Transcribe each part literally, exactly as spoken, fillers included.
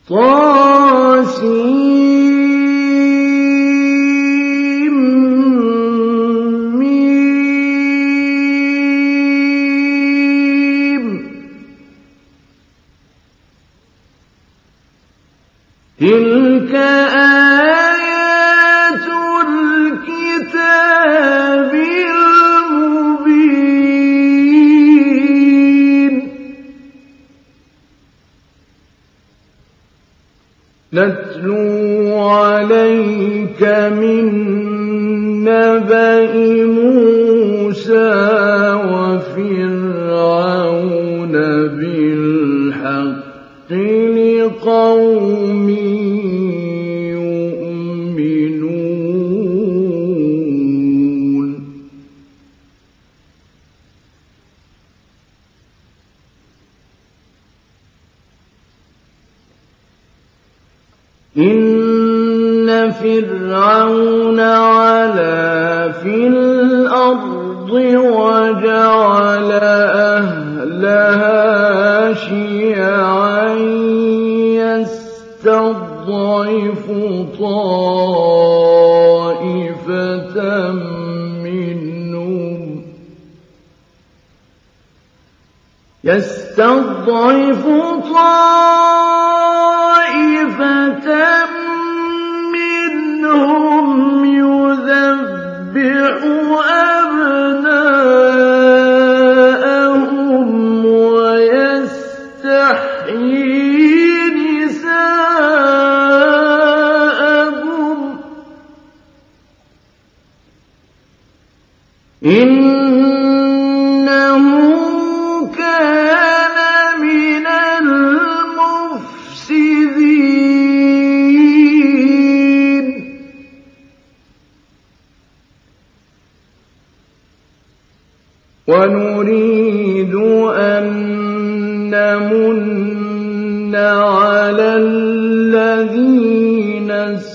تلك آيات الكتاب المبين نتلو عليك من نبأ موسى وفرعون بالحق لقوم يؤمنون إن فرعون علا في الأرض وجعل أهلها شيعا يستضعف طائفة منهم يستضعف طائفة منهم يذبح أبناءهم ويستحيي نساءهم إنه كان من المفسدين ونريد أن نمن على الذين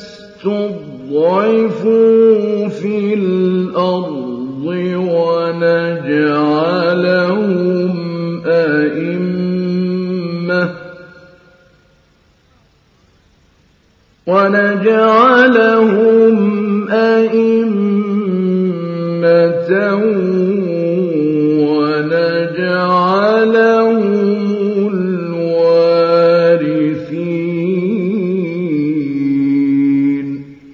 استضعفوا في الأرض ونجعلهم أئمة ونجعلهم أئمة ونجعلهم الوارثين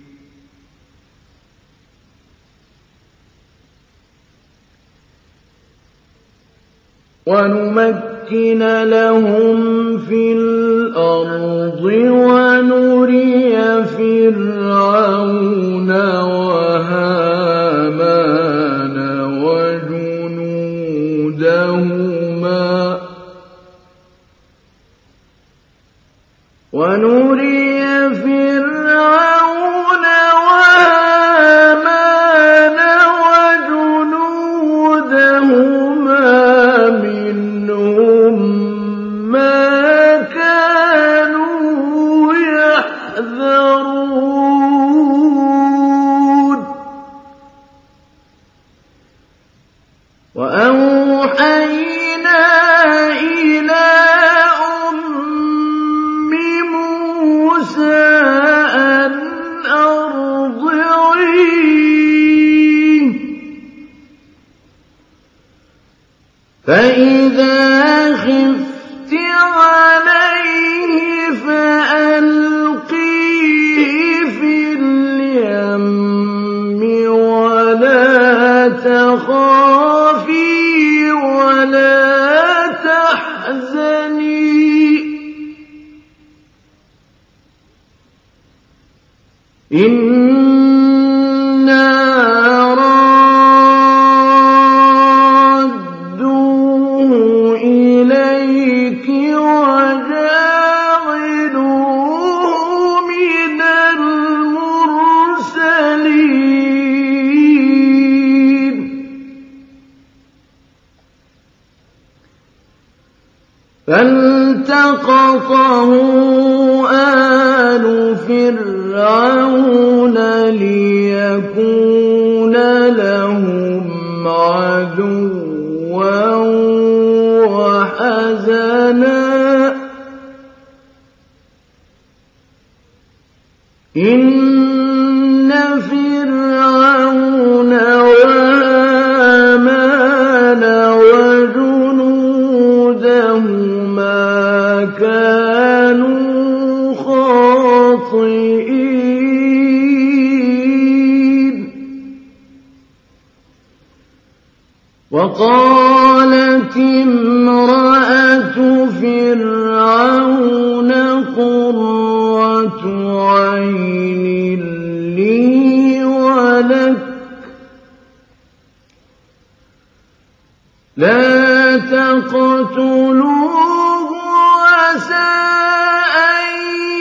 ونمكن لهم في الأرض ونري فرعون وهامان وجنودهما ونري فرعون وهامان وجنودهما منهم ما كانوا يحذرون وأوحينا إلى أم موسى أن أرضعيه فإذا خفت عليه فألقيه في اليم ولا تخافي ولا تحزني إنا رادوه إليك وجاعلوه من المرسلين فالتقطه آل فرعون ليكون لهم عدوا وحزنا إن فرعون وهامان وجنودهما كانوا خاطئين وقالت امرأة فرعون قرة عين لي ولك لا تقتلوه عسى أن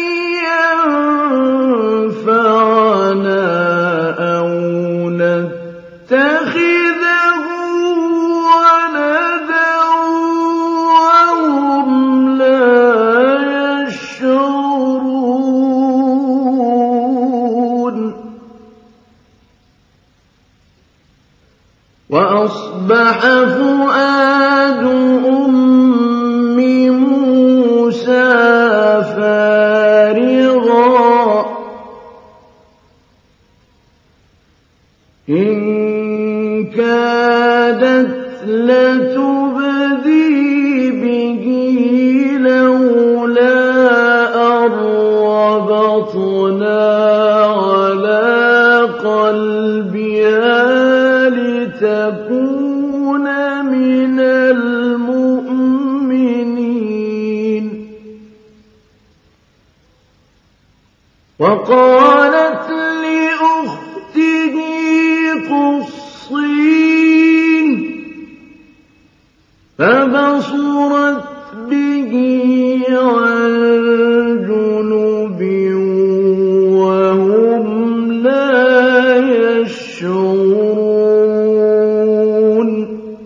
ينفعنا أو نتخذه ولدا وهم لا يشعرون وأصبح فؤاد أم موسى فارغا إن كادت لتبدي به لولا أن ربطنا على قلبها لتكون من المؤمنين وقالت لأخته قصيه فبصرت به عن جنب وهم لا يشعرون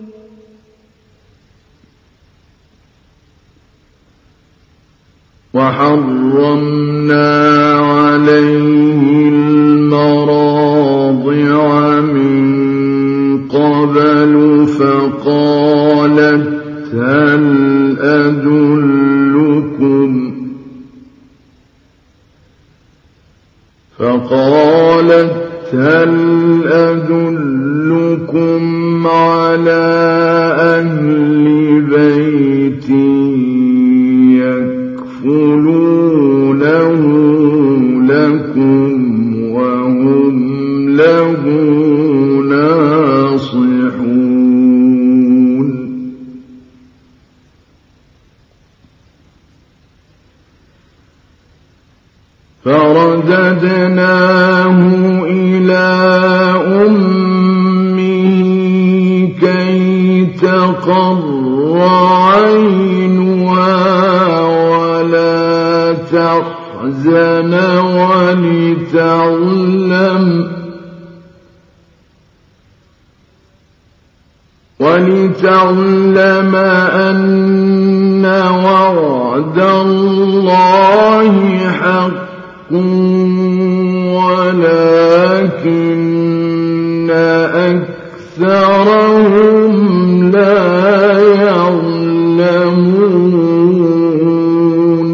وحرمنا عليه المراضع من قبل فقالت هل أدلكم فقالت هل أدلكم على أهل بيت يكفلونه لكم وهم له ناصحون فرددناه إلى أمه كي تقر عينها ولا تحزن ولتعلم ولتعلم أن وعد الله حق ولكن أكثرهم لا يعلمون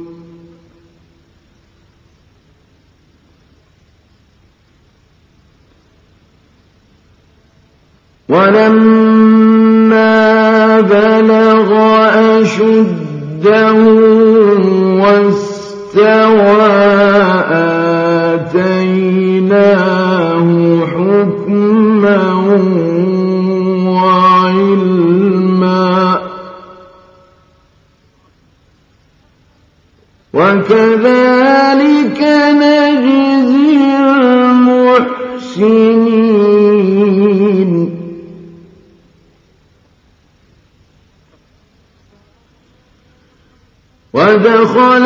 ولما بلغ أشده واستوى آتيناه حكما وعلما وكذلك نجزي المحسنين ودخل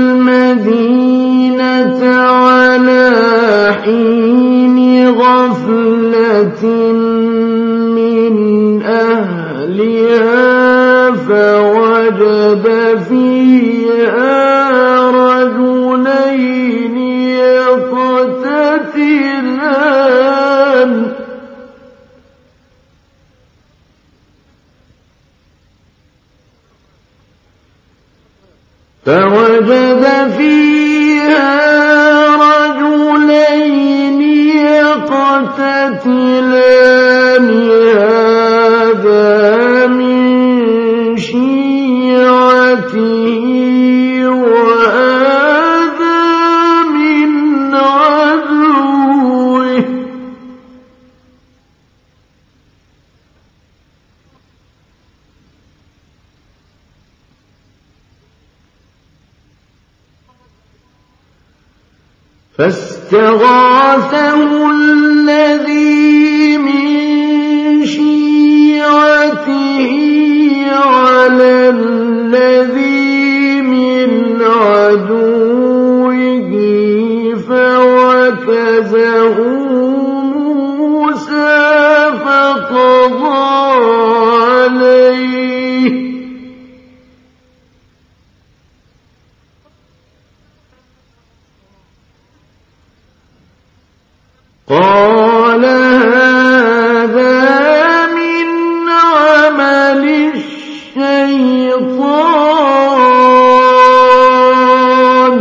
المدينة على حين غفلة من أهلها فوجد فيها رجلين يقتتلان فوجد فيها يقتتلان هذا من شيعته وهذا من عدوه فاستغاثه الذي من شيعته على الذي من عدوه فوكزه موسى فقضى عليه قال هذا من عمل الشيطان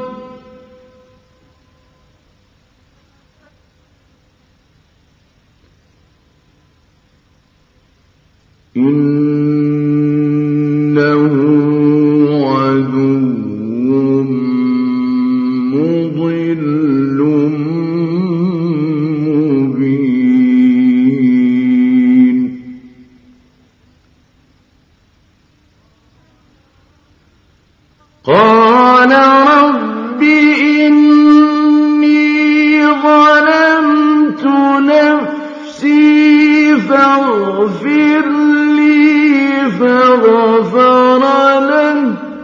إنه عدو مضل مبين قال رب إني ظلمت نفسي فاغفر لي فغفر له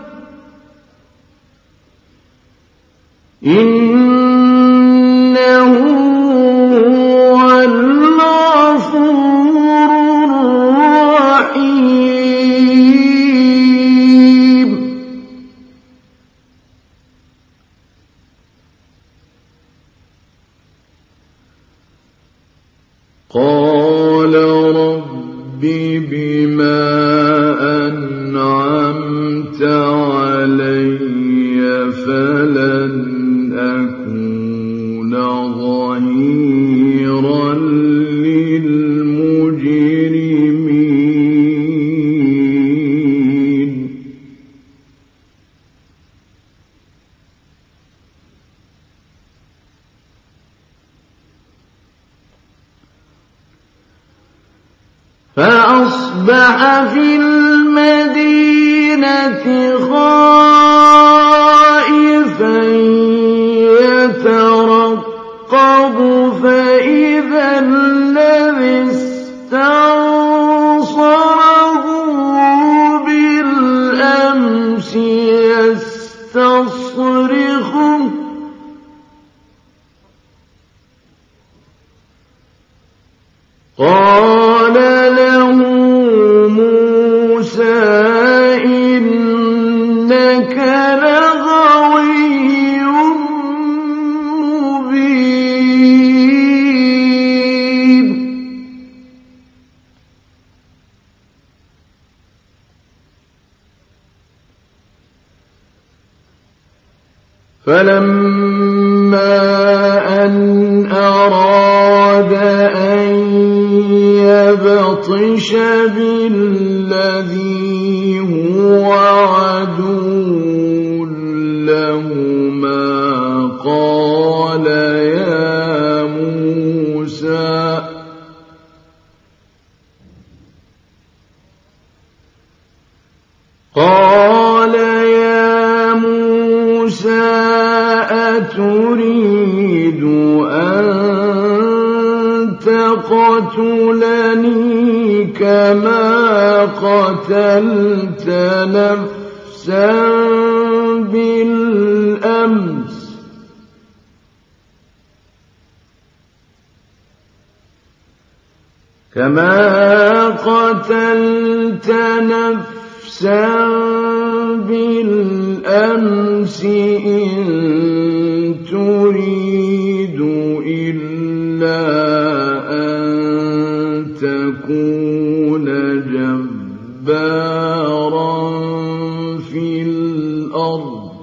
إنه هو الغفور الرحيم قال رب بما أنعمت علي فلن أكون ظهيرا للمجرمين فأصبح في المدينة خائفا يترقب فإذا الذي استنصره بالأمس يستصرخه قال له موسى إنك لغوي مبين فلما أن أراد أن يبطش بالذي هو عدو لهما قال يا موسى قال يا موسى أتريد أن تقتلني كما قتلت نفسا بالأمس كما قتلت نفسا بالأمس إن تريد إلا أن تكون جبارا في الأرض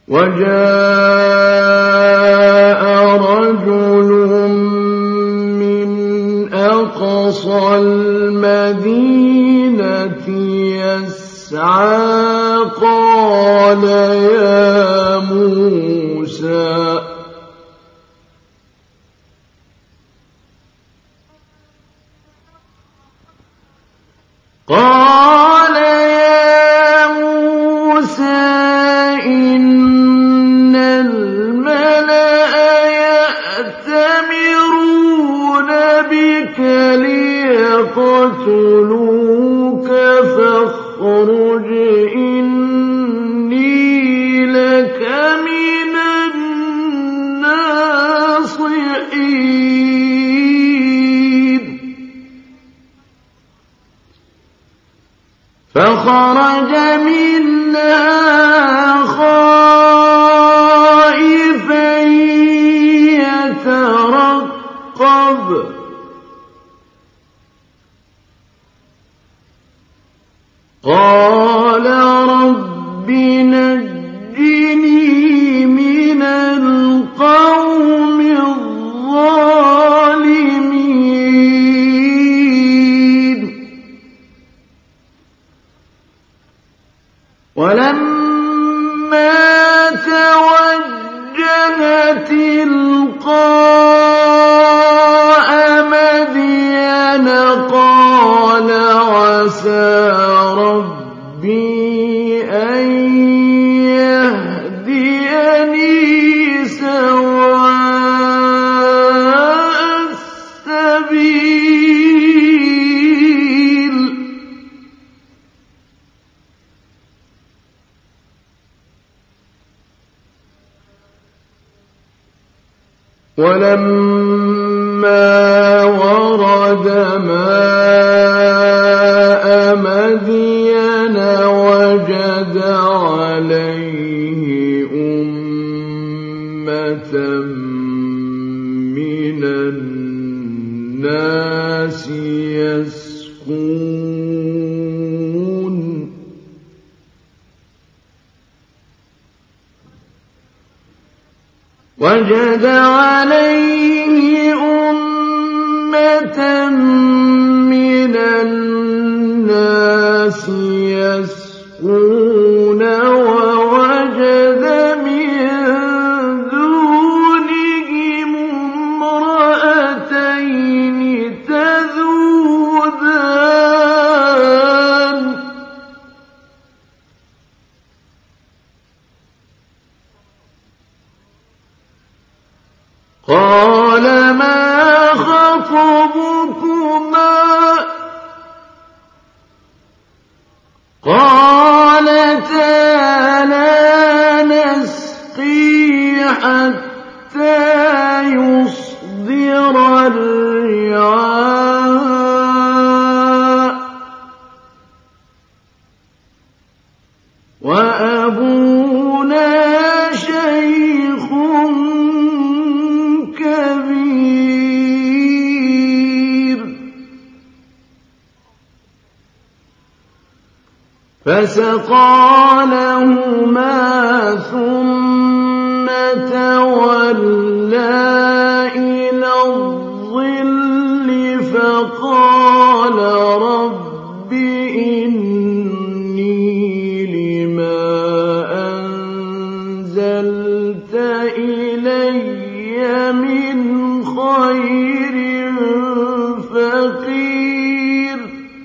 وجاء رجل من أقصى المدينة يسعى قال يا موسى قال يا موسى إن الملأ يأتمرون بك ليقتلوك فاخرج إني لك من الناصحين فخرج منها خائفا يترقب قال رب نجني من القوم الظالمين ولما توجه تلقاء مدين قال عسى ربي أن يهديني سواء السبيل ولما ورد ماء مدين وجد عليه أمة من الناس يسقون وجد عليه أمة من الناس يسقون ووجد من دونهم امرأتين تذودان قال ما خطبكما قالتا لا نسقي حتى يصدر الرعاء وأبونا شيخ كبير فسقى لهما ثم تولى إلى الظل فقال رب إني لما أنزلت إلي من خير فقير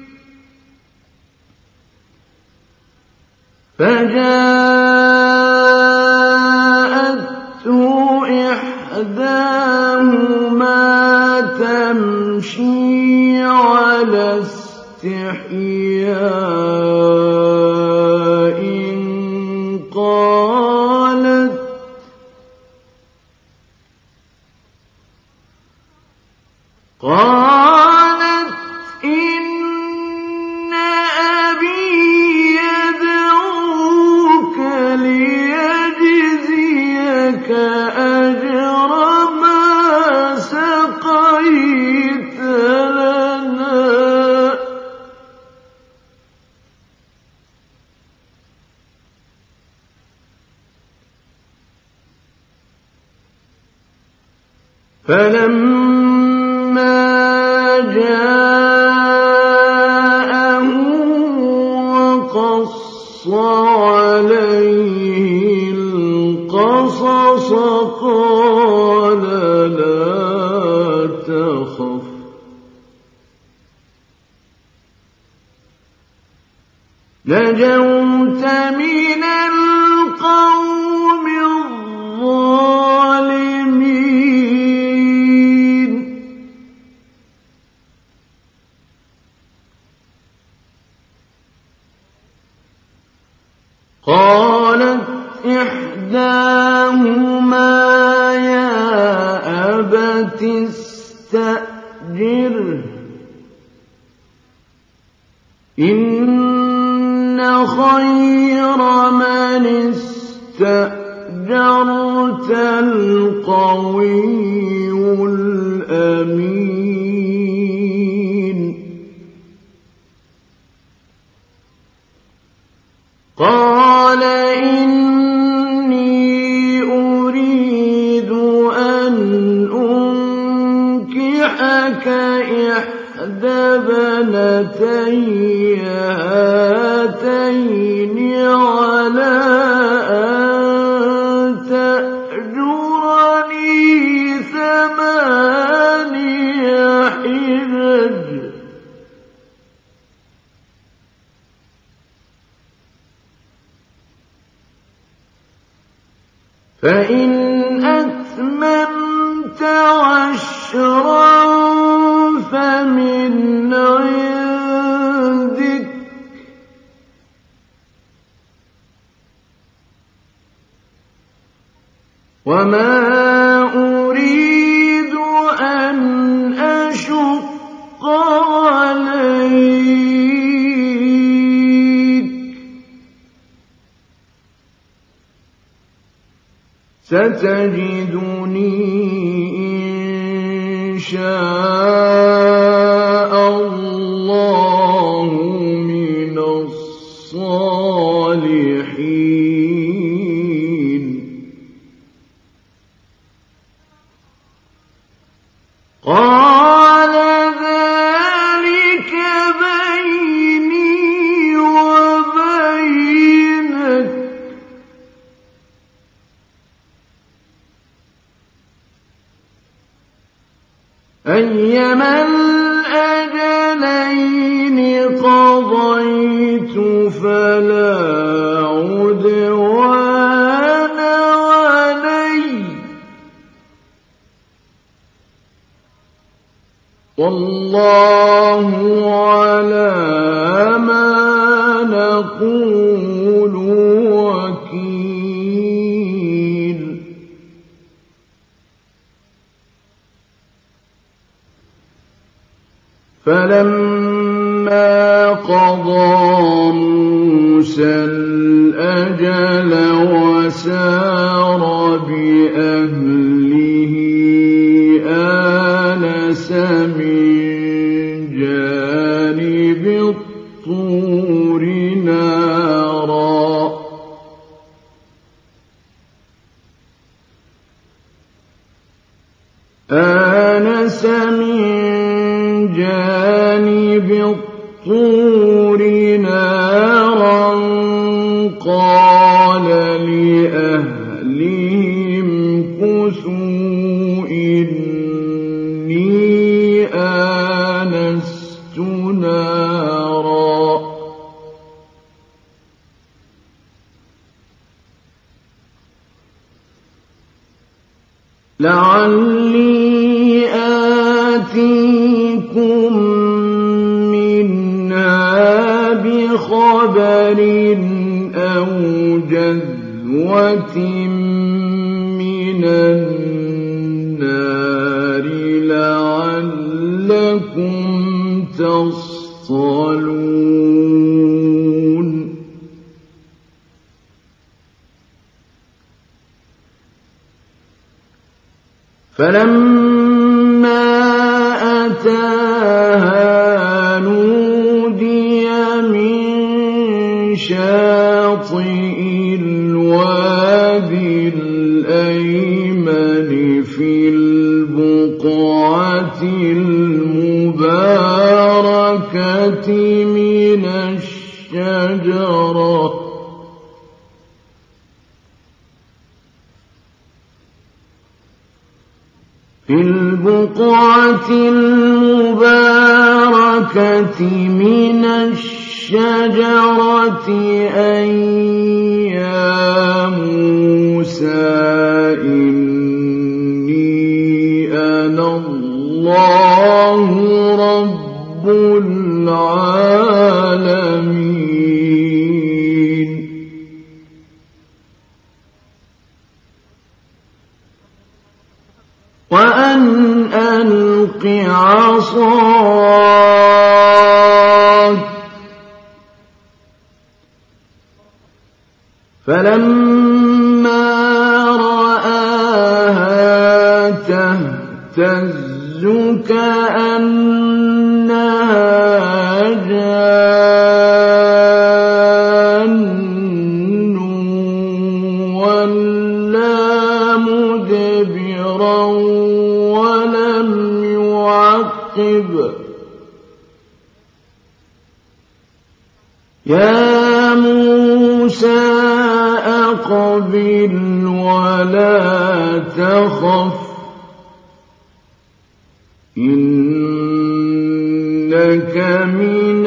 فجاءته إحداهما تمشي على استحياء قالت قالت إن أبي يدعوك فلما جاءه وقص عليه القصص قال لا تخف نجوت من القوم الظالمين قالت إحداهما يا أبت استأجره إن خير من استأجرت القوي الأمين قال إني أريد أن أنكحك إحدى بنتي هاتين على أن تأجرني ثماني حجج فإن أتممت عشرا فمن عندك وما أريد أن أشق عليك ستجدني إن شاء الله من الصالحين قال ذلك بيني وبينك أيما الأجلين قضيت فلا عدوان علي والله على ما نقول وكيل فلما قضى موسى الأجل وسار بأهله آنس من جانب الطور نارا آنس من جانب الطور نارا قال لأهلهم كثوا إني آنست نارا لعلي آتيكم منها بخبر أو جذوة من النار لعلكم تصطلون فلما أتاها نودي من شاطئ الوادي الأيمن في البطن المباركة من الشجرة في البقعة المباركة من الشجرة أن يا موسى إني أنا الله رب العالمين وأن ألق عصاك فلما رآها تهتز كأنها جان ولا مدبرا ولم يعقب يا موسى أقبل ولا تخف إنك من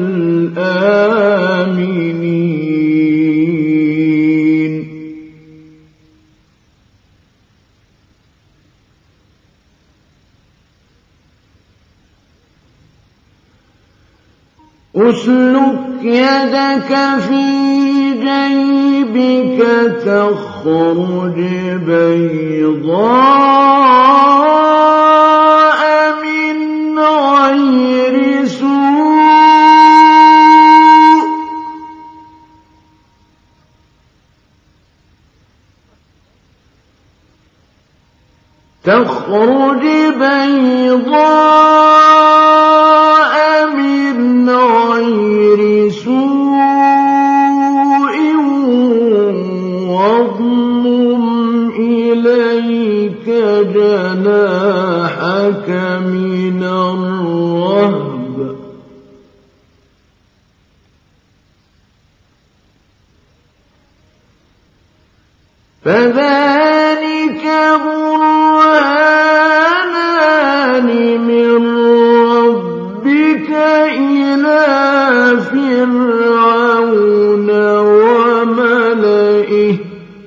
الآمنين أسلك يدك في جيبك تخرج بيضاء من غير سوء تخرج بيضاء من غير سوء واضمم إليك جناحك من الرهب فذلك برهانان من ربك إلى فرعون وملئه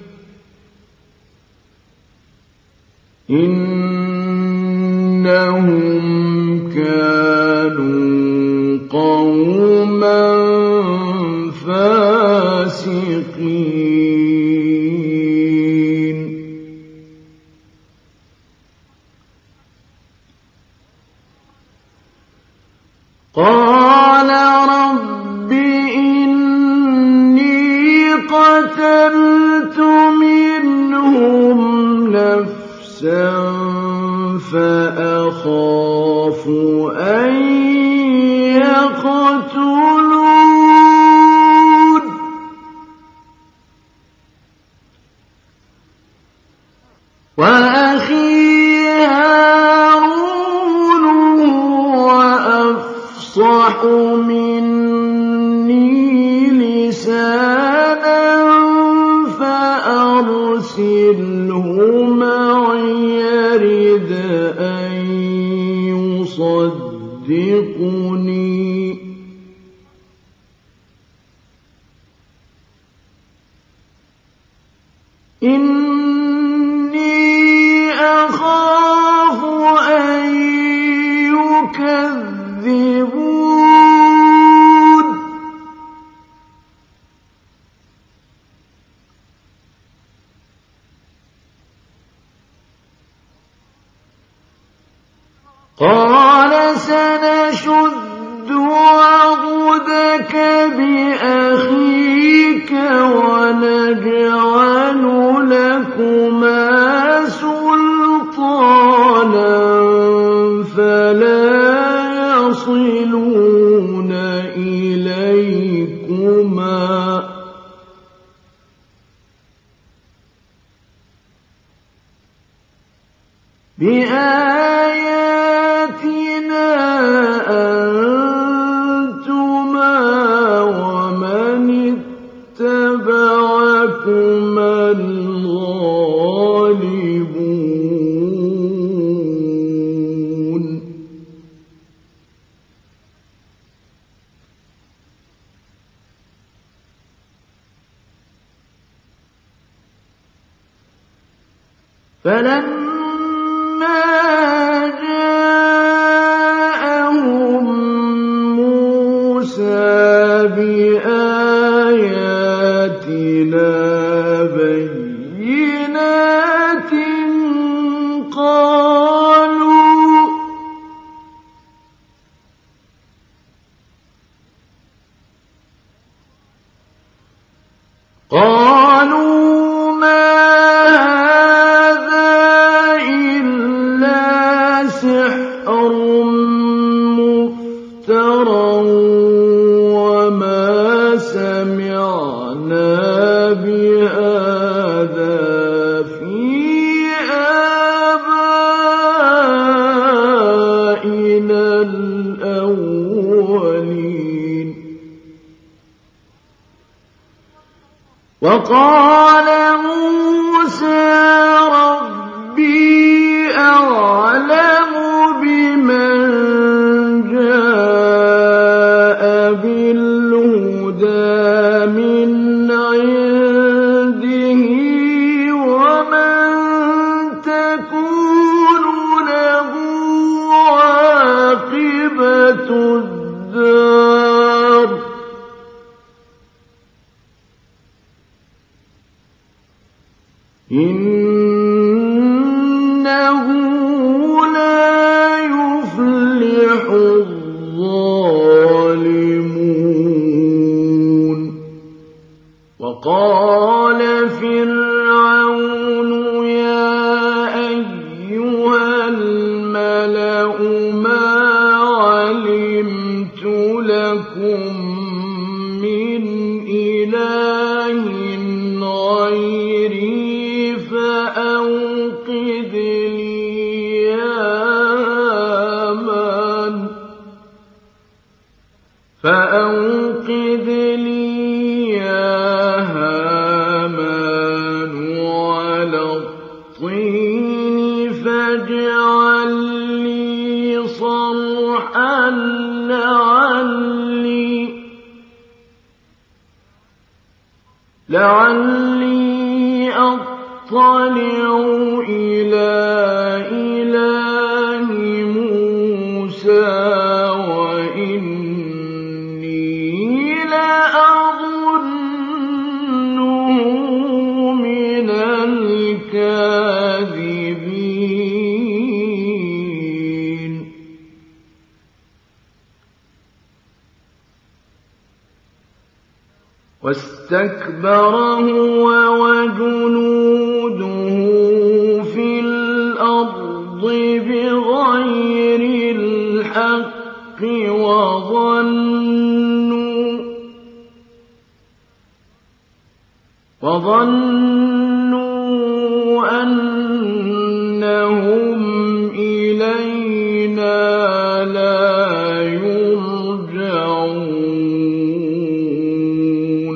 إنهم كانوا قوما فاسقين قال رب إني قتلت منهم نفسا فأخاف أن يقتلون وأخي هارون هو أفصح مني لسانا فأرسله معي يرد أن يصدقني إني أخاف أن يكذبون قال سنشد عضدك بأخيك ونجعل لكما سلطانا فلا يصلون إليكما بآياتنا اتبعكما الغالبون فلما جاءهم موسى بآياتنا بينات قالوا قالوا ما هذا إلا سحر مفترى وما سمعنا بهذا في آبائنا الأولين وقال موسى ربي أعلم بمن جاء بالهدى من عنده ومن تكون له عاقبة الدار إنه لا يفلح الظالمون وقال فرعون يا أيها الملأ ما علمت لكم من إله غيري فأوقد لي يا هامان فأوقد لي يا هامان على الطين فاجعل لي صرحا لعلي لعلي أطلع إلى إله موسى وإني لأظنه من الكاذبين واستكبر هو وجنوده في الأرض بغير الحق وظنوا وظنوا أنهم إلينا لا يرجعون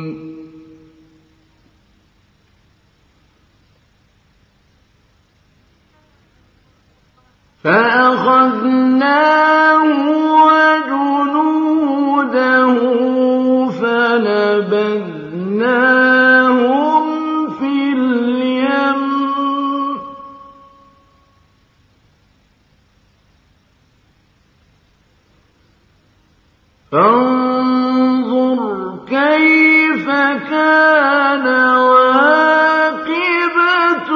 فأخذناه وجنوده فنبذناهم في اليم فانظر كيف كان عاقبة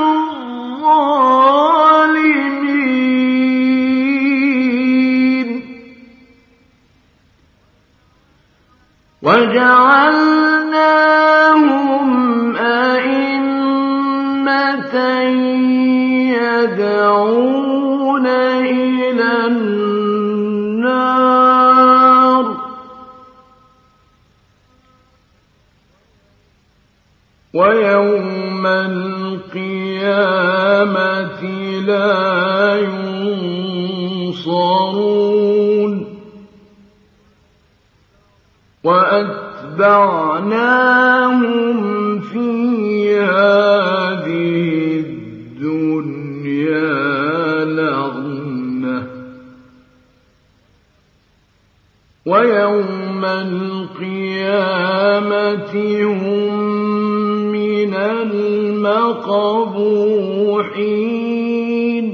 الظالمين وجعلناهم أئمة يدعون إلى النار ويوم القيامة لا ينصرون وأتبعوا وَمَتَّعْنَاهُمْ فِي هَٰذِهِ الدُّنْيَا لَغْنَةً وَيَوْمَ الْقِيَامَةِ هُم مِّنَ الْمَقْبُوحِينَ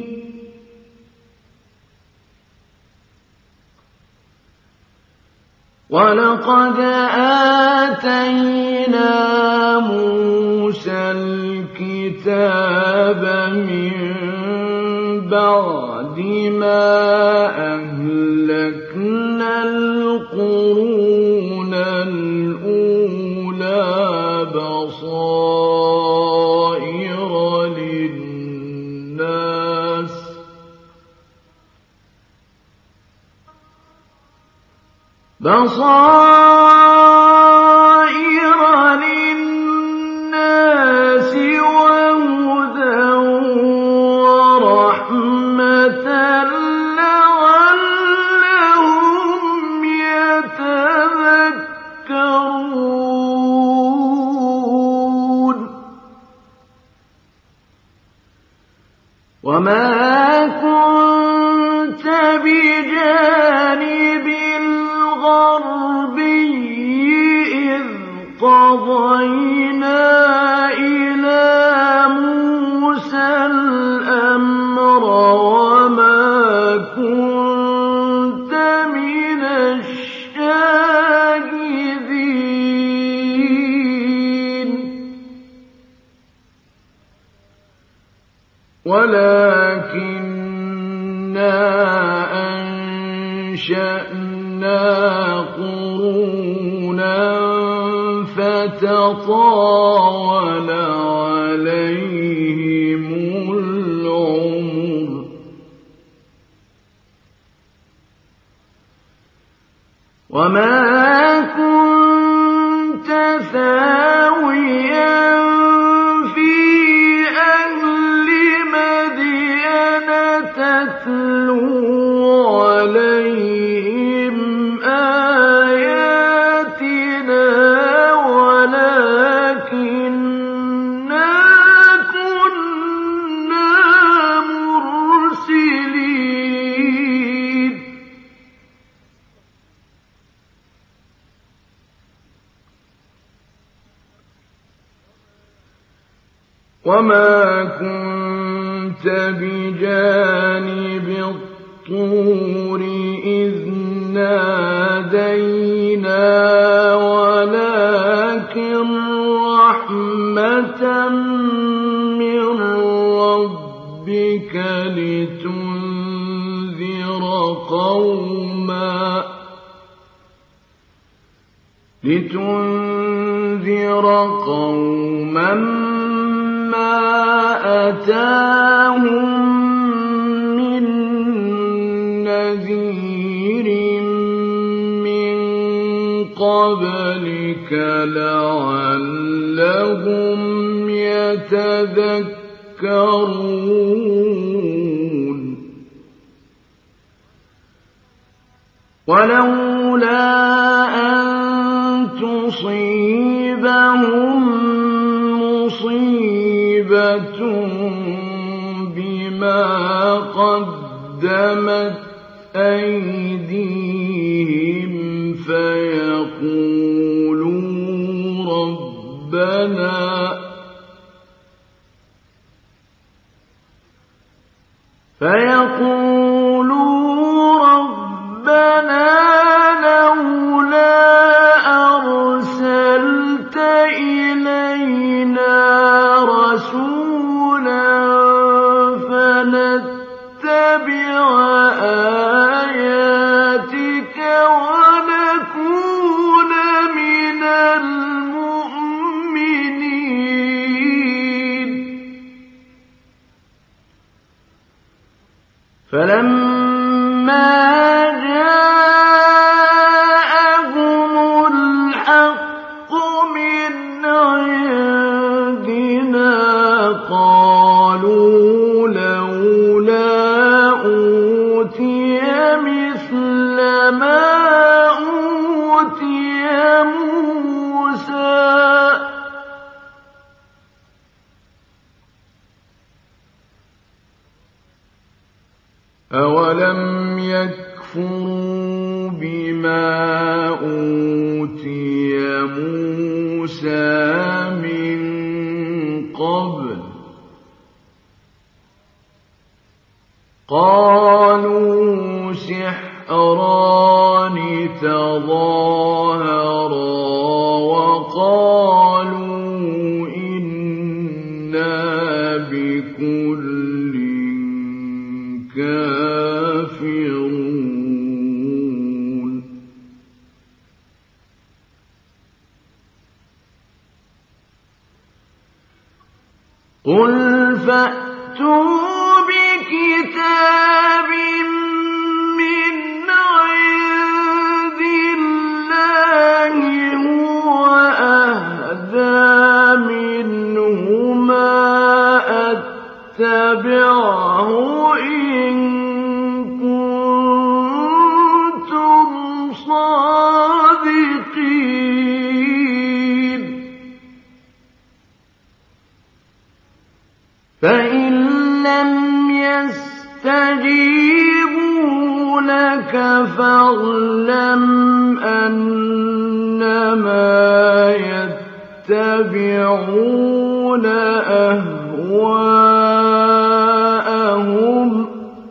وَلَقَدْ آتَيْنَا مُوسَى الْكِتَابَ مِن بَعْدِ مَا أَهْلَكْنَا الْقُرُونَ الْأُولَىٰ بَصَائِرَ لِلنَّاسِ بصائر للناس وهدى ورحمة لعلهم يتذكرون وما كنت بجانب الغربي إذ قضينا إلى موسى الأمر وما كنت من الشاهدين ولكننا أنشأنا قرونا فتطاول عليهم العمر وما كنت ثاويا في أهل مدين تتلو عليهم آياتنا ولكننا كنا مرسلين وما كنت بجانب الطور إذ نادينا ولكن رحمة من ربك لتنذر قوما لتنذر قوما ما أتاهم من نذير من قبلك لعلهم يتذكرون ولولا أن تصيبهم مصيبة بما قدمت أيديهم فيقولوا ربنا فيقولوا ربنا لولا أرسلت إلينا رسولا فنتبع آياتك ونكون من المؤمنين فلما جاءهم الحق من عندنا قالوا لولا أوتي مثل ما أوتي موسى أَوَلَمْ يَكْفُرُوا بِمَا أُوتِيَ مُوسَىٰ مِن قَبْلُ ۖ قَالُوا سِحْرَانِ تَظَاهَرَا وَقَالُوا إِنَّا بِكُلٍّ كَافِرُونَ قُلْ فَأْتُوا بِكِتَابٍ مِّنْ عِندِ اللَّهِ هُوَ أَهْدَىٰ مِنْهُمَا أَتَّبِعْهُ إِن كُنتُمْ صَادِقِينَ فَإِن لَّمْ يَسْتَجِيبُوا لَكَ فَاعْلَمْ أَنَّمَا يَتَّبِعُونَ أَهْوَاءَهُمْ ۚ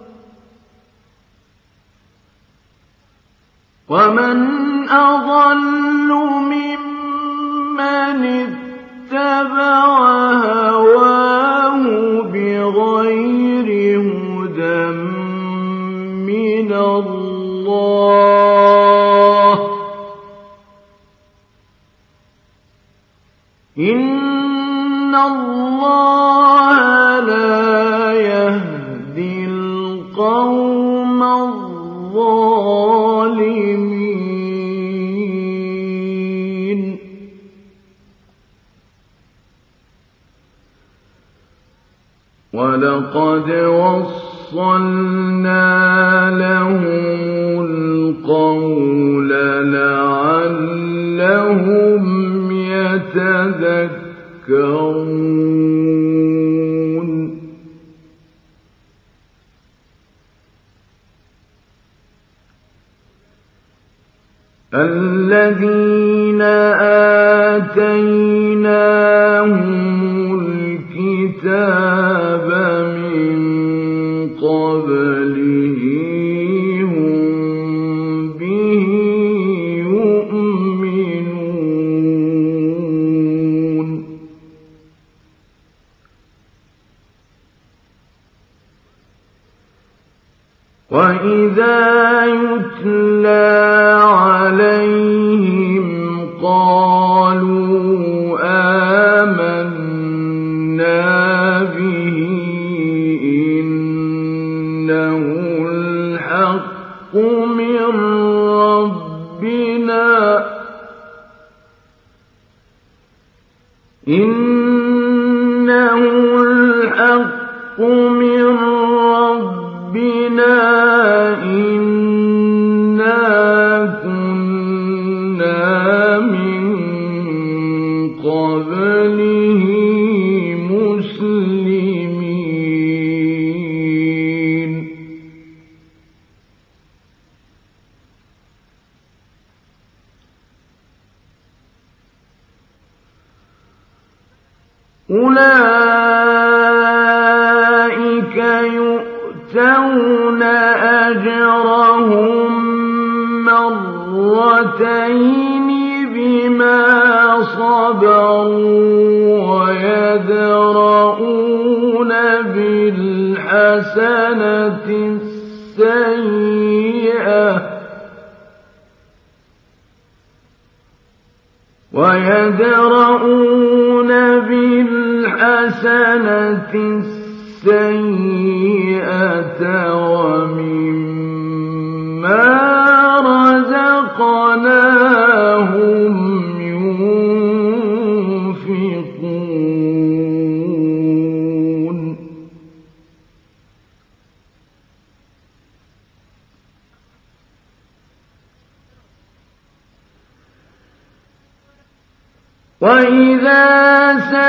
وَمَنْ أَضَلُّ مِمَّنِ اتَّبَعَ هَوَاهُ بِغَيْرِ هُدًى مِّنَ اللَّهِ ۚ إِنَّ اللَّهَ لَا يَهْدِي الْقَوْمَ الظَّالِمِينَ وَلَقَدْ وَصَّلْنَا لَهُمُ الْقَوْلَ لَعَلَّهُمْ يَتَذَكَّرُونَ الَّذِينَ آتَيْنَاهُمُ الْكِتَابَ مِن قَبْلِهِ هُم بِهِ يُؤْمِنُونَ وَإِذَا يُتْلَىٰ عَلَيْهِمْ قَالُوا آمَنَّا بِهِ إِنَّهُ الْحَقُّ مِن رَّبِّنَا إِنَّهُ الْحَقُّ مِن رَّبِّنَا إِنَّا كُنَّا مِن قَبْلِهِ مُسْلِمِينَ أُولَٰئِكَ يُؤْتَوْنَ أَجْرَهُم مَّرَّتَيْنِ بِمَا صَبَرُوا وَيَدْرَءُونَ بِالْحَسَنَةِ السَّيِّئَةَ وَيَدْرَءُونَ بِالْحَسَنَةِ السَّيِّئَةَ وَمِمَّا رَزَقْنَاهُمْ يُنفِقُونَ وَإِذَا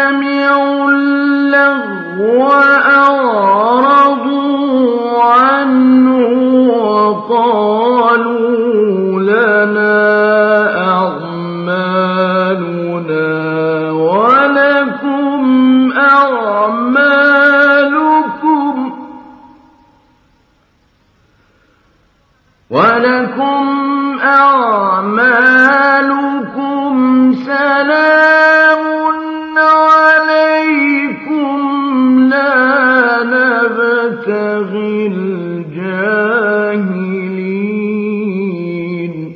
سَمِعُوا اللَّغْوَ أَعْرَضُوا عَنْهُ عنه وقالوا لنا أعمالنا ولكم أعمالكم ولكم أعمالكم سلام عليكم لا نبتغي الجاهلين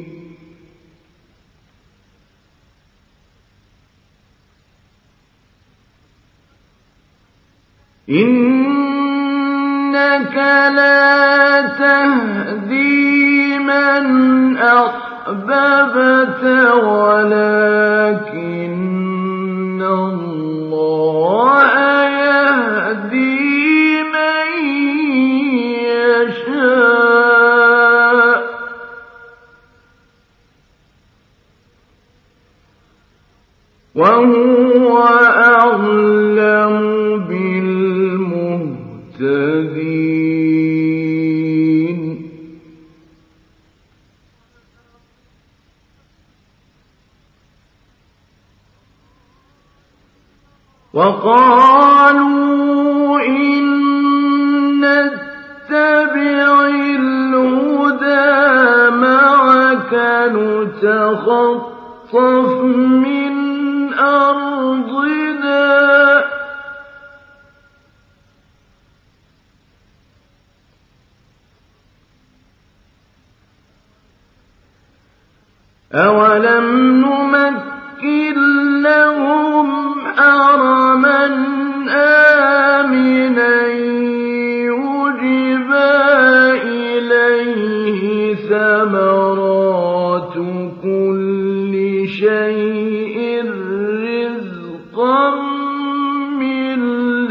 إنك لا تهدي من أحببت ولكن الله يهدي من يشاء وهو أعلم بالمهتدين وقالوا إن نتبع الهدى معك نتخطف من أرضنا أولم نمكن لهم حرما آمنا يجبى إليه ثمرات كل شيء رزقا من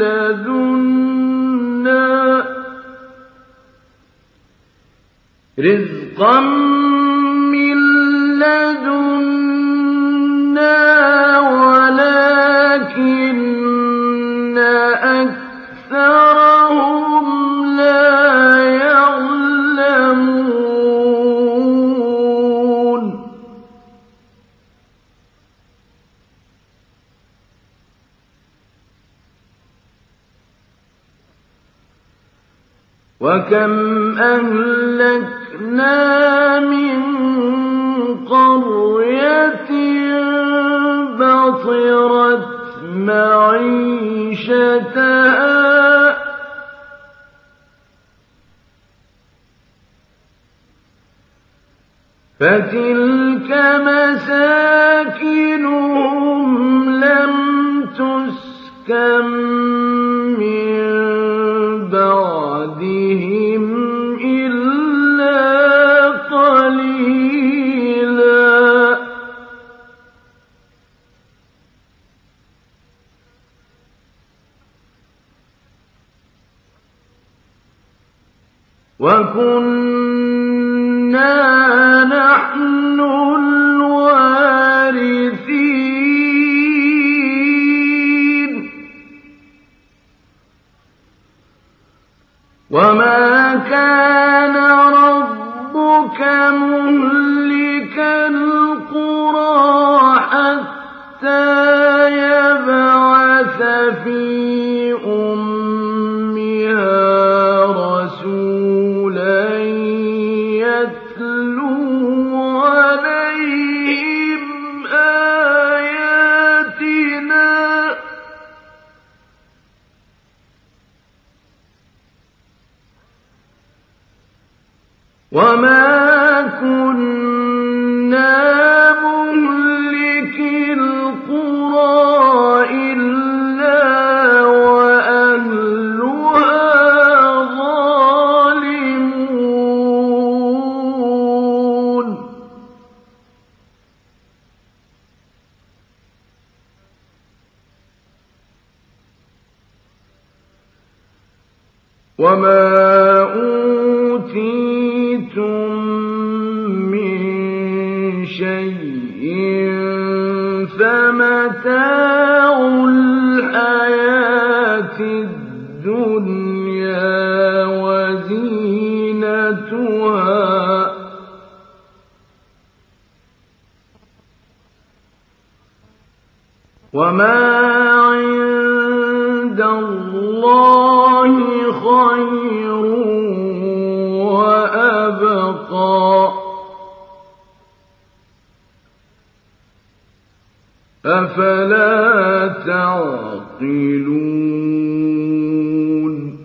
لدنا رزقا من لدنا ولكن أكثرهم لا يعلمون وكم أهلكنا من قرية بطرت معيشتها فتلك مساكنهم لم تسكن من بعدهم إلا قليلا وكنا نحن الوارثين وما كان ربك مهلك القرى حتى يبعث في أمها رسولا يتلو عليهم آياتنا وما كنا مهلك القرى إلا وأهلها ظالمون وما أوتيتم من شيء فمتاع الحياة الدنيا وزينتها وما عند الله خير وأبقى أفلا تعقلون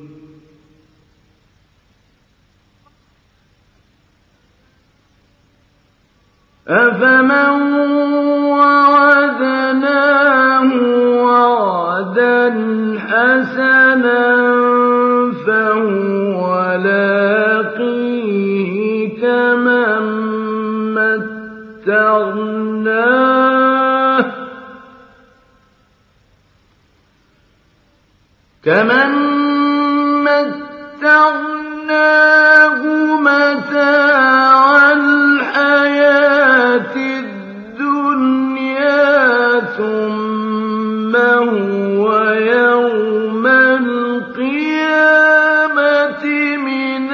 أفمن وعدناه وعدا حسنا فهو لاقيه كمن متعناه كمن متعناه متاع الحياة الدنيا ثم هو يوم القيامة من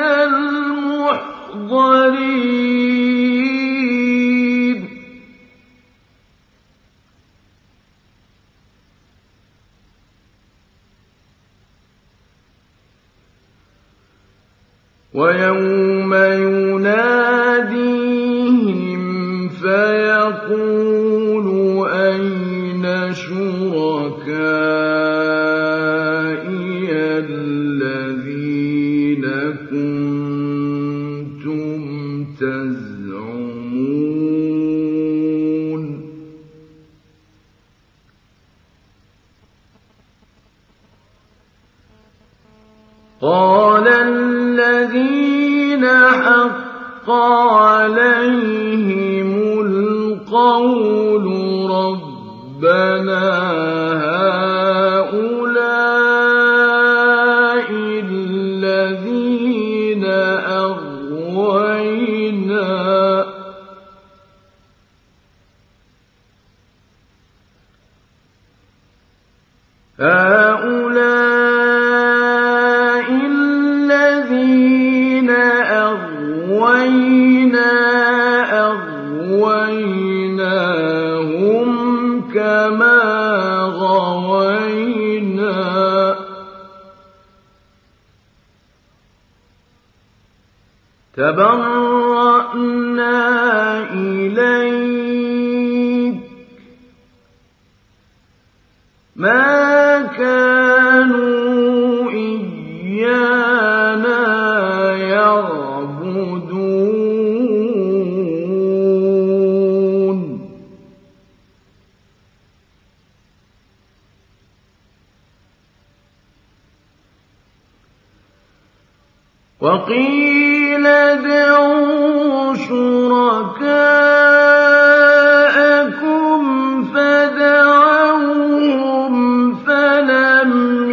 المحضرين ويوم يناديهم فيقول أين شركائي الذين كنتم تزعمون قال الذين حق عليهم القول ربنا هؤلاء الذين أغوينا هؤلاء الذين أغوينا أغويناهم كما غوينا تبرأنا إليك ما كانوا إيانا يعبدون وقيل ادعوا شركاءكم فدعوهم فلم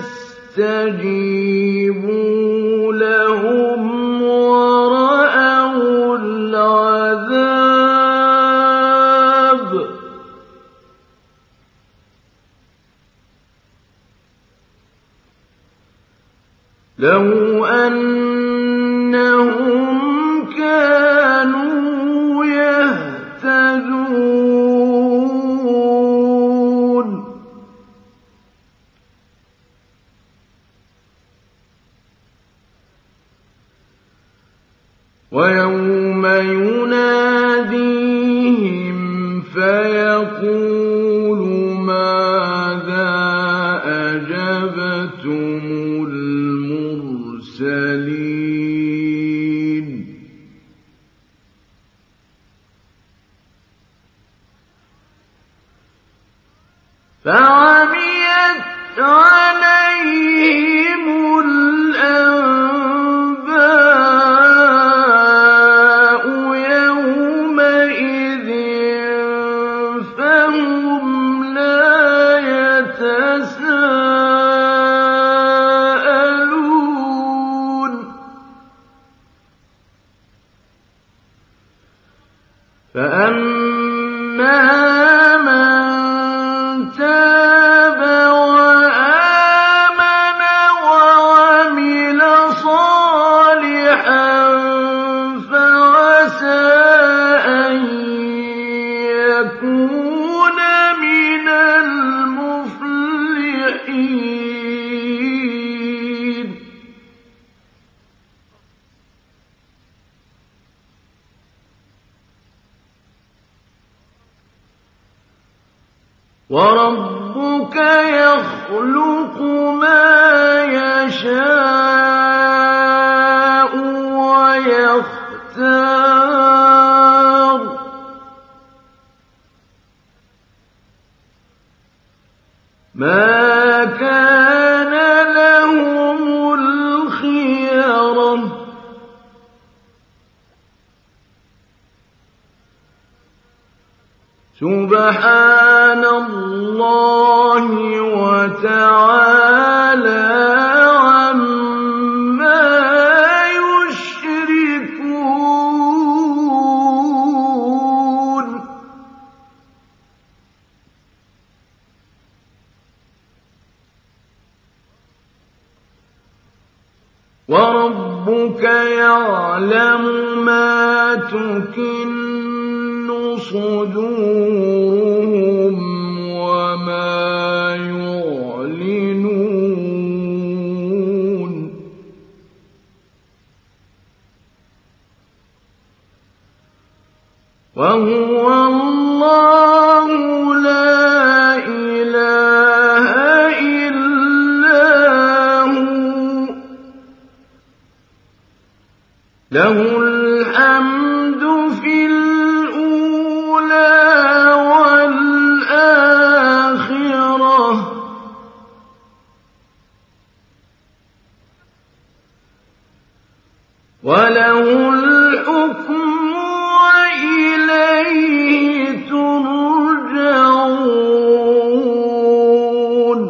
يستجيبوا لهم ورأوا العذاب لو أنهم كانوا يهتدون ويوم يناديهم فيقول ماذا أجبتم المرسلين فعميت عليهم الأنباء يومئذ فهم لا يتساءلون فأما من تاب وآمن وعمل وَرَبُّكَ يَخْلُقُ مَا يَشَاءُ وَيَخْتَارُ ۗ مَا كَانَ لَهُمُ الْخِيَرَةُ ۚ سُبْحَانَ اللَّهِ وَتَعَالَىٰ عَمَّا يُشْرِكُونَ وَرَبُّكَ يَعْلَمُ مَا تُكِنُّ صُدُورُهُمْ وَمَا يُعْلِنُونَ وَهُوَ اللَّهُ لَا إِلَٰهَ إِلَّا هُوَ ۖ لَهُ الْحَمْدُ فِي الْأُولَىٰ وَالْآخِرَةِ ۖ وَلَهُ الْحُكْمُ وَإِلَيْهِ تُرْجَعُونَ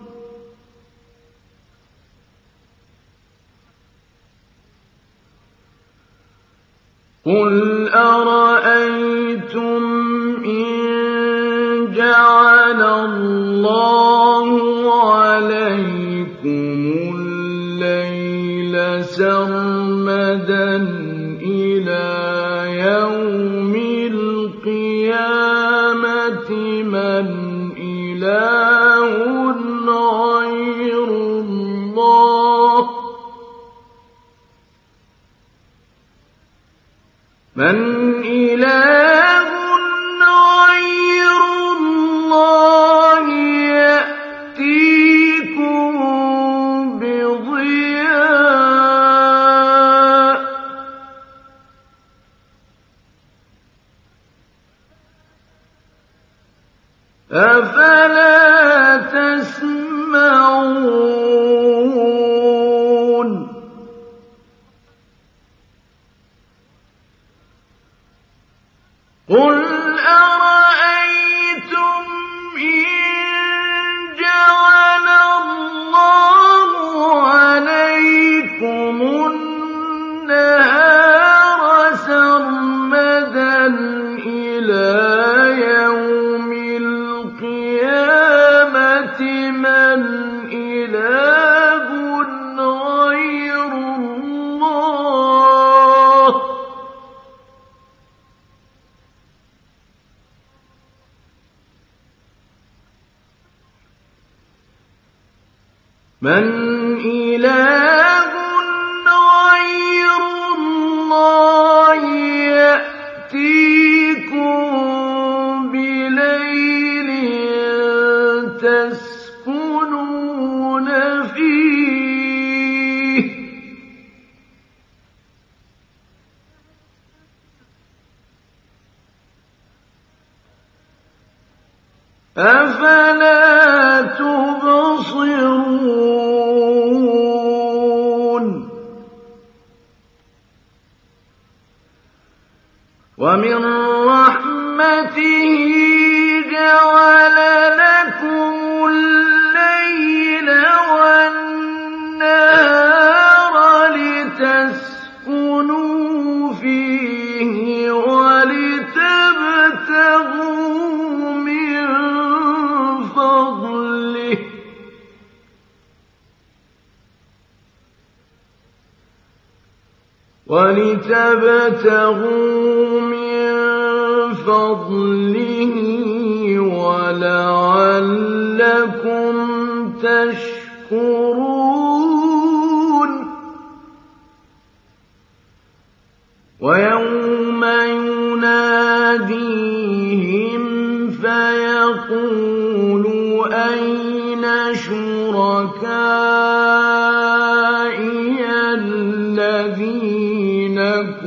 قُلْ أَرَأَيْتُمْ إِن جَعَلَ اللَّهُ عَلَيْكُمُ اللَّيْلَ سَرْمَدًا إِلَىٰ يَوْمِ الْقِيَامَةِ مَنْ إِلَٰهٌ غَيْرُ اللَّهِ مَنْ إِلَٰهٌ غَيْرُ اللَّهِ يَأْتِيكُم بِضِيَاءٍ ۖ أَفَلَا تَسْمَعُونَ قُلْ أَرَأَيْتُمْ إِن جَعَلَ اللَّهُ عَلَيْكُمُ النَّهَارَ سَرْمَدًا إِلَىٰ يَوْمِ الْقِيَامَةِ مَنْ إِلَٰهٌ غَيْرُ اللَّهِ مَنْ إِلَٰهٌ غَيْرُ اللَّهِ يَأْتِيكُم بِلَيْلٍ تَسْكُنُونَ فِيهِ ۖ أَفَلَا تُبْصِرُونَ وَمِن رَّحْمَتِهِ جَعَلَ لَكُمُ اللَّيْلَ وَالنَّهَارَ لِتَسْكُنُوا فِيهِ وَلِتَبْتَغُوا مِن فَضْلِهِ ۚ وَلِتَبْتَغُوا مِن فَضْلِهِ وَلَعَلَّكُمْ تَشْكُرُونَ وَيَوْمَ يُنَادِيهِمْ فَيَقُولُ أَيْنَ شُرَكَائِيَ الَّذِينَ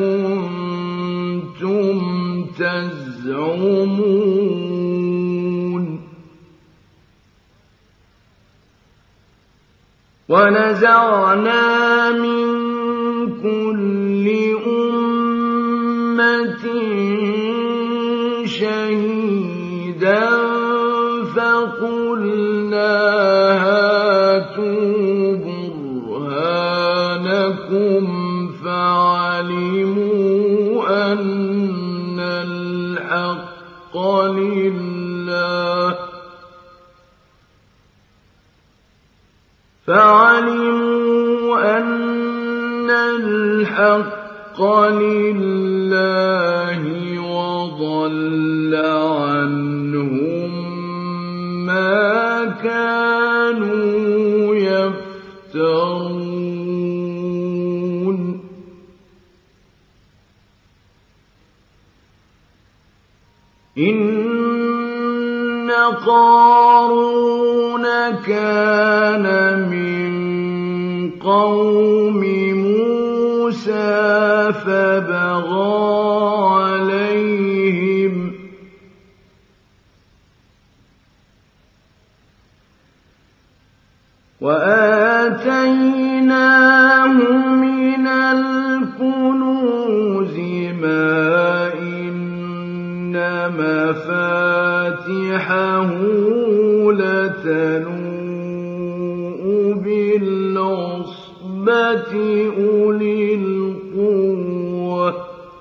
كُنتُمْ تَزْعُمُونَ وَنَزَعْنَا مِن كُلِّ أُمَّةٍ شَهِيدًا فَقُلْنَا هَاتُوا بُرْهَانَكُمْ فَعَلِمُوا أَنَّ الْحَقَّ لِلَّهِ فَعَلِمُوا أَنَّ الْحَقَّ لِلَّهِ وَضَلَّ عَنْهُم مَّا كَانُوا يَفْتَرُونَ إِنَّ قَارُونَ كَانَ مِن قَوْمِ مُوسَىٰ فَبَغَىٰ عَلَيْهِمْ وَآتَيْنَاهُ مِنَ الْكُنُوزِ مَا إِنَّ مَفَاتِحَهُ لَتَنُوءُ بِالْعُصْبَةِ أُولِي الْقُوَّةِ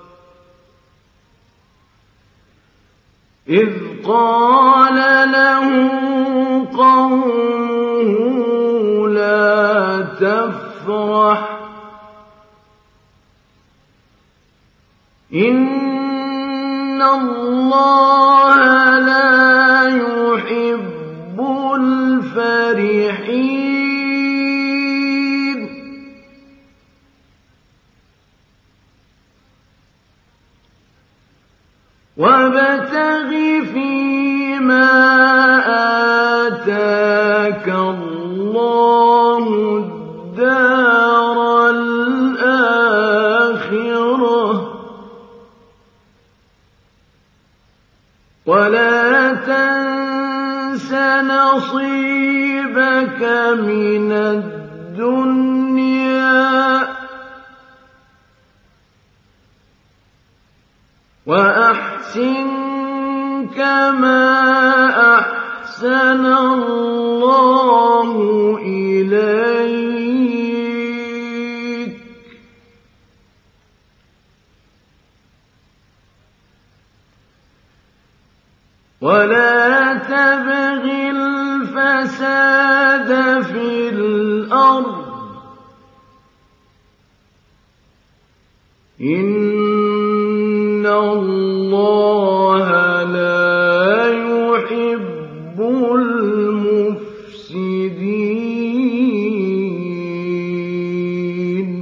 إِذْ قَالَ لَهُ قَوْمُهُ لَا تَفْرَحْ إِنَّ اللَّهَ لَا يُحِبُّ الْفَرِحِينَ وَابْتَغِ فِيمَا آتَاكَ اللَّهُ الدَّارَ الْآخِرَةَ وَلَا تَنسَ نَصِيبَكَ مِنَ الدُّنْيَا وَأَحْسِن كَمَا أَحْسَنَ اللَّهُ إِلَيْكَ وَلَا تَبْغِ الْفَسَادَ فِي الْأَرْضِ إِنَّ اللَّهَ لَا يُحِبُّ الْمُفْسِدِينَ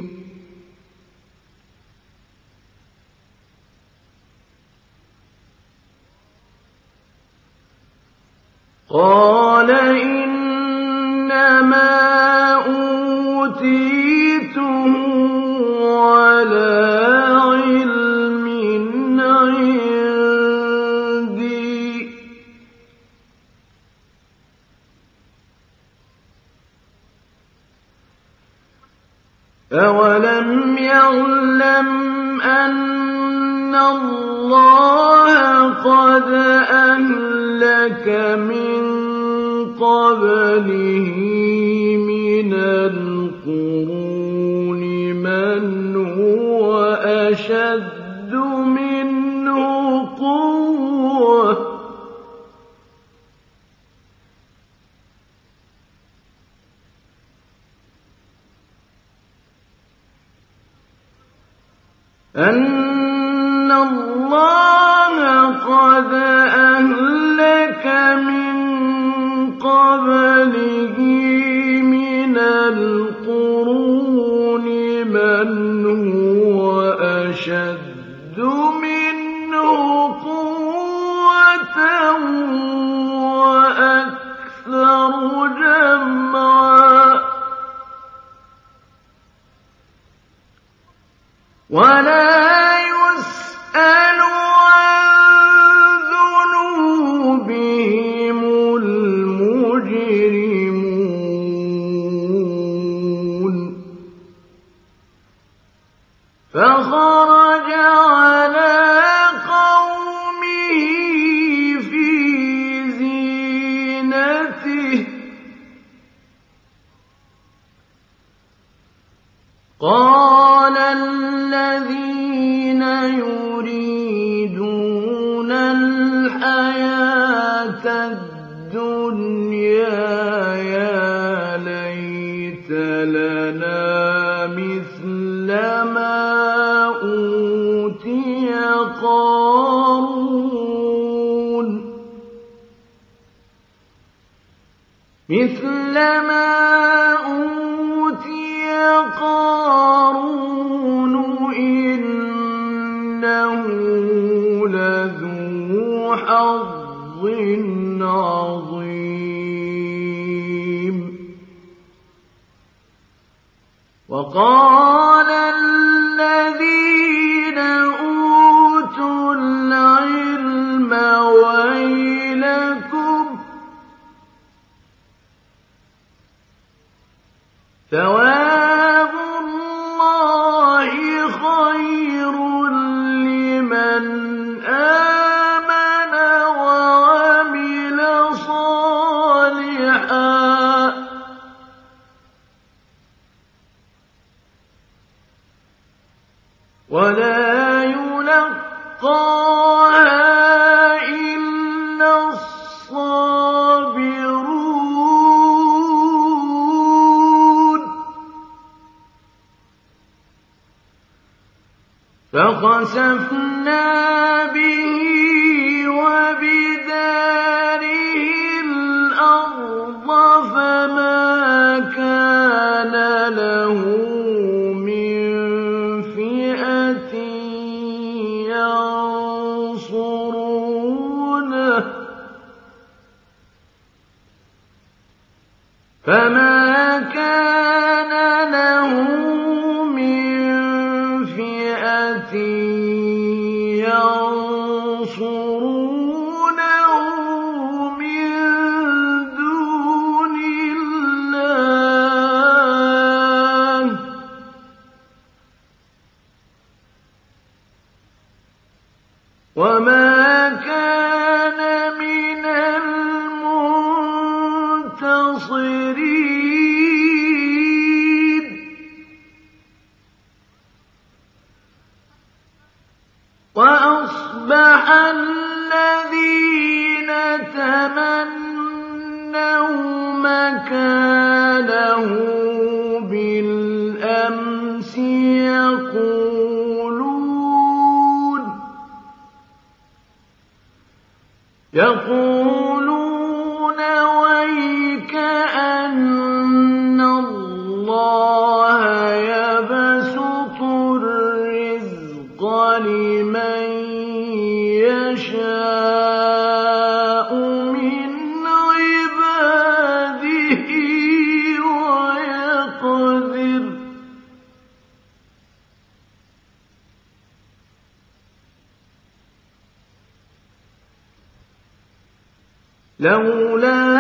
قَالَ إِنَّمَا أُوتِيتُهُ عَلَىٰ عِلْمٍ عِندِي ۚ أَوَلَمْ يَعْلَمْ أَنَّ اللَّهَ قَدْ أَهْلَكَ مِن قَبْلِهِ مِنَ الْقُرُونِ مَنْ هُوَ أَشَدُّ مِنْهُ قُوَّةً أَنَّ اللَّهَ قَدْ أَهْلَكَ مِن قَبْلِهِ مِنَ الْقُرُونِ مَنْ هُوَ أَشَدُّ مِنْهُ قُوَّةً وَأَكْثَرَ ولا يسأل عن ذنوبهم المجرمون فخرج على قومه في زينته قال الذين يريدون الحياة الدنيا يا ليت لنا مثل ما أوتي قارون مثل ما أوتي قارون إنه لذو حظ عظيم وقال الذين أوتوا العلم ويلكم ثواب الله خير لمن آمن وعمل صالحا ولا يلقاها إلا الصابرون فخسفنا به وبداره الأرض فما كان له من فئة ينصرونه فما كان له من فئة ينصرونه من دون الله وما كان من المنتصرين وأصبح الذين تمنوا مكانه بالأمس يقولون يقولون ويكأن الله يبسط الرزق لمن يشاء من عباده ويقدر لولا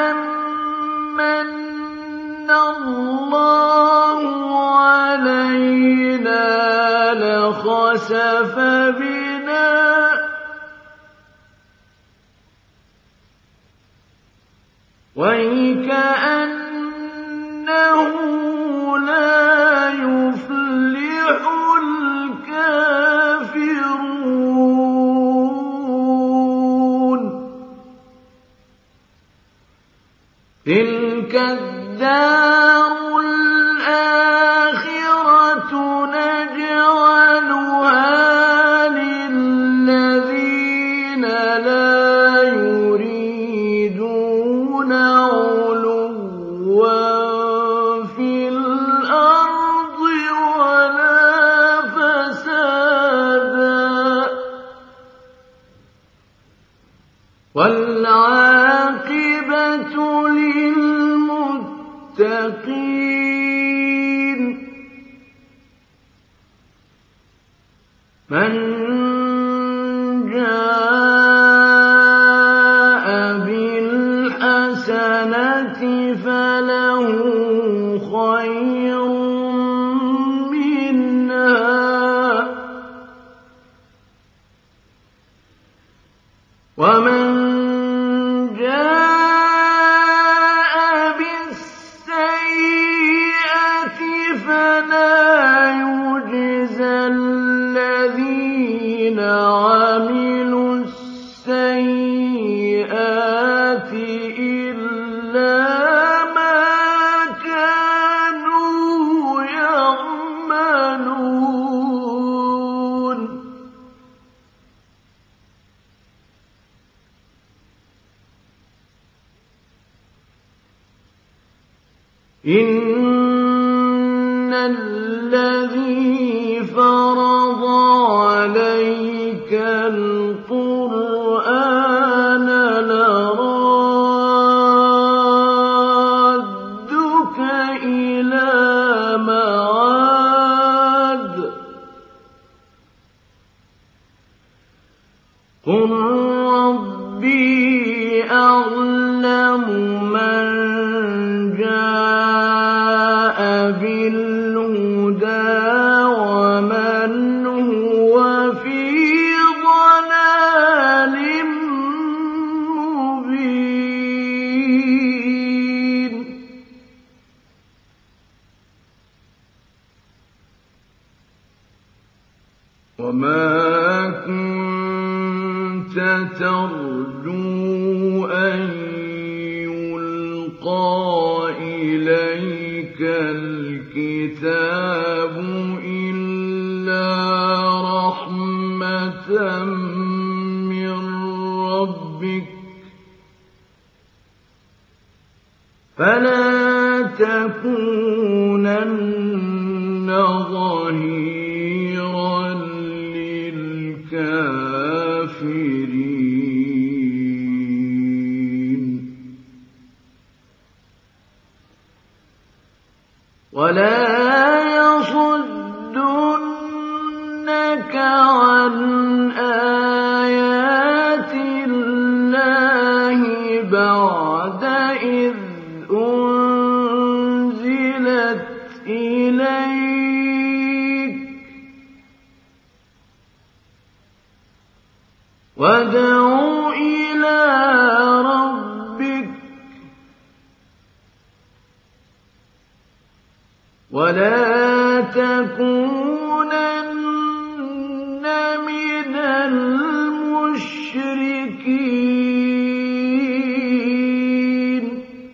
أمن الله علينا لخسف بنا ويكأنه لا يفلح الكافرون تلك الدار الآخرة نجعلها للذين لا يريدون علوا في الأرض ولا فسادا والعاقبة للمتقين مَن جَاءَ بِالْحَسَنَةِ فَلَهُ خَيْرٌ مِّنْهَا وَمَن جَاءَ بِالسَّيِّئَةِ فَلَا يُجْزَى الَّذِينَ عَمِلُوا السَّيِّئَاتِ إِلَّا مَا كَانُوا يَعْمَلُونَ إِنَّ الَّذِي فَرَضَ عَلَيْكَ الْقُرْآنَ لَرَادُّكَ إِلَىٰ مَعَادٍ ۚ قُل رَّبِّي أَعْلَمُ مَن جَاءَ بِالْهُدَىٰ وَمَنْ هُوَ فِي ضَلَالٍ مُّبِينٍ وَمَا كُنتَ تَرْجُو أَن يُلْقَىٰ إِلَيْكَ الْكِتَابُ إِلَّا رَحْمَةً مِّن رَّبِّكَ ۖ فَلَا تَكُونَنَّ ظَهِيرًا لِّلْكَافِرِينَ وَلَا يَصُدُّنَّكَ عَنْ آيَاتِ اللَّهِ بَعْدَ إِذْ أُنزِلَتْ إِلَيْكَ ۖ وَادْعُ إِلَىٰ رَبِّكَ وَلَا تَكُونَنَّ مِنَ الْمُشْرِكِينَ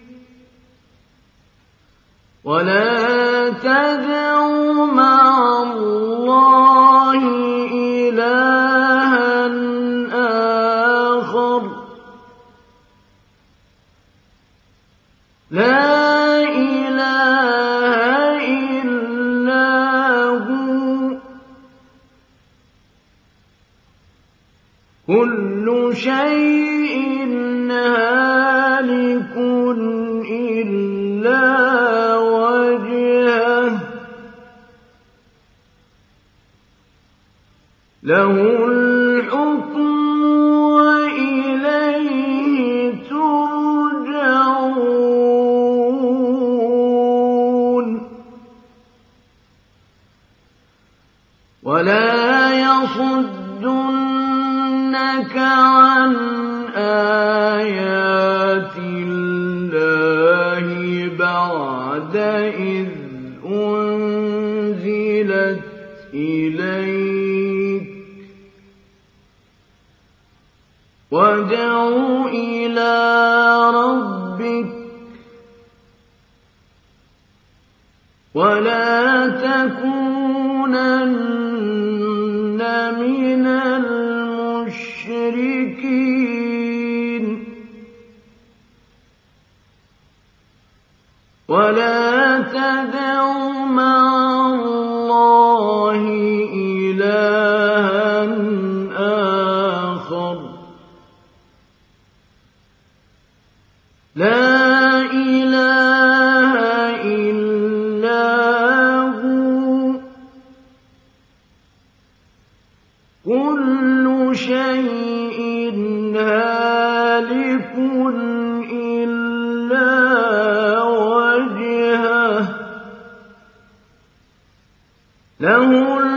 وَلَا تَدْعُ مَعَ اللَّهِ إِلَٰهًا آخَرَ لَا إِلَٰهَ إِلَّا هُوَ ۚ كُلُّ شَيْءٍ هَالِكٌ إِلَّا وَجْهَهُ ۚ لَهُ الْحُكْمُ وَإِلَيْهِ تُرْجَعُونَ وَلَا يَصُدُّنَّكَ عَنْ آيَاتِ اللَّهِ بَعْدَ إِذْ أُنزِلَتْ إِلَيْكَ ۖ وَادْعُ إِلَىٰ رَبِّكَ وَلَا تَكُونَنَّ مِنَ الْمُشْرِكِينَ وَلَا تَدْعُ مَعَ اللَّهِ إِلَٰهًا آخَرَ لَا إِلَٰهَ إِلَّا هُوَ ۚ له